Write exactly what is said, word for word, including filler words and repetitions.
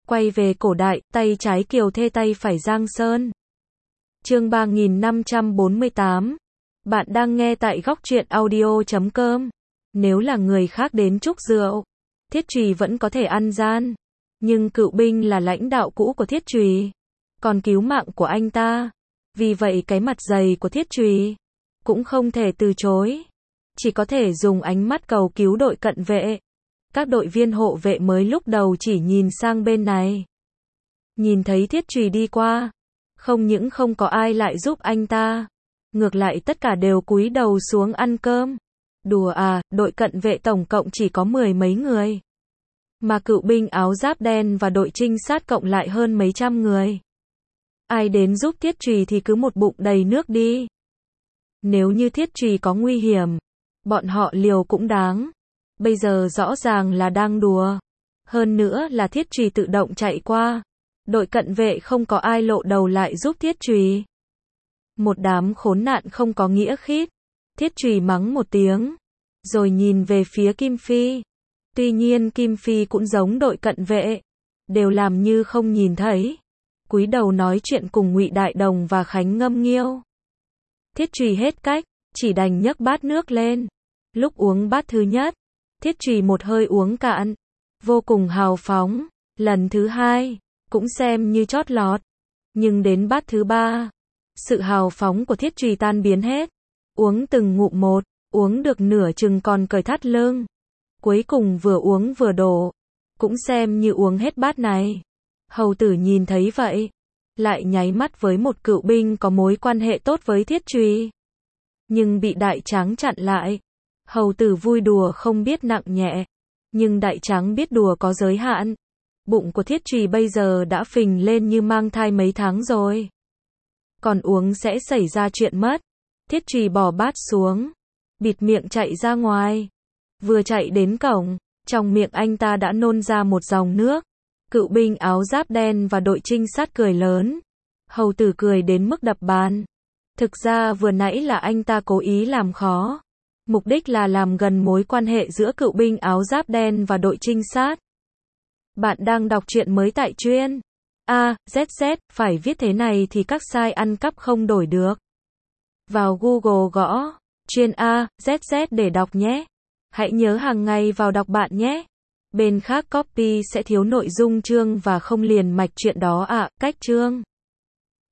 Quay về cổ đại, tay trái Kiều Thê tay phải Giang Sơn. Chương ba nghìn năm trăm bốn mươi tám. Bạn đang nghe tại góc truyện audio chấm com. Nếu là người khác đến chúc rượu, Thiết Trùy vẫn có thể ăn gian. Nhưng Cựu Binh là lãnh đạo cũ của Thiết Trùy, còn cứu mạng của anh ta. Vì vậy cái mặt dày của Thiết Trùy cũng không thể từ chối. Chỉ có thể dùng ánh mắt cầu cứu đội cận vệ. Các đội viên hộ vệ mới lúc đầu chỉ nhìn sang bên này. Nhìn thấy Thiết Trùy đi qua, không những không có ai lại giúp anh ta, ngược lại tất cả đều cúi đầu xuống ăn cơm. Đùa à, đội cận vệ tổng cộng chỉ có mười mấy người. Mà Cựu Binh áo giáp đen và đội trinh sát cộng lại hơn mấy trăm người. Ai đến giúp Thiết Trùy thì cứ một bụng đầy nước đi. Nếu như Thiết Trùy có nguy hiểm, bọn họ liều cũng đáng. Bây giờ rõ ràng là đang đùa. Hơn nữa là Thiết Trùy tự động chạy qua. Đội cận vệ không có ai lộ đầu lại giúp Thiết Trùy. Một đám khốn nạn không có nghĩa khít. Thiết Trùy mắng một tiếng, rồi nhìn về phía Kim Phi. Tuy nhiên Kim Phi cũng giống đội cận vệ, đều làm như không nhìn thấy, cúi đầu nói chuyện cùng Ngụy Đại Đồng và Khánh Ngâm Nghiêu. Thiết Trùy hết cách, chỉ đành nhấc bát nước lên. Lúc uống bát thứ nhất, Thiết Trùy một hơi uống cạn, vô cùng hào phóng. Lần thứ hai, cũng xem như chót lọt. Nhưng đến bát thứ ba, sự hào phóng của Thiết Trùy tan biến hết. Uống từng ngụm một, uống được nửa chừng còn cởi thắt lưng. Cuối cùng vừa uống vừa đổ, cũng xem như uống hết bát này. Hầu tử nhìn thấy vậy, lại nháy mắt với một cựu binh có mối quan hệ tốt với Thiết Trùy. Nhưng bị Đại Tráng chặn lại. Hầu tử vui đùa không biết nặng nhẹ, nhưng Đại Tráng biết đùa có giới hạn. Bụng của Thiết Trùy bây giờ đã phình lên như mang thai mấy tháng rồi. Còn uống sẽ xảy ra chuyện mất. Thiết Trùy bỏ bát xuống, bịt miệng chạy ra ngoài. Vừa chạy đến cổng, trong miệng anh ta đã nôn ra một dòng nước. Cựu binh áo giáp đen và đội trinh sát cười lớn. Hầu tử cười đến mức đập bàn. Thực ra vừa nãy là anh ta cố ý làm khó. Mục đích là làm gần mối quan hệ giữa cựu binh áo giáp đen và đội trinh sát. Bạn đang đọc truyện mới tại truyện A Z Z, phải viết thế này thì các site ăn cắp không đổi được. Vào Google gõ truyện A Z Z để đọc nhé. Hãy nhớ hàng ngày vào đọc bạn nhé. Bên khác copy sẽ thiếu nội dung chương và không liền mạch truyện đó ạ. À, cách chương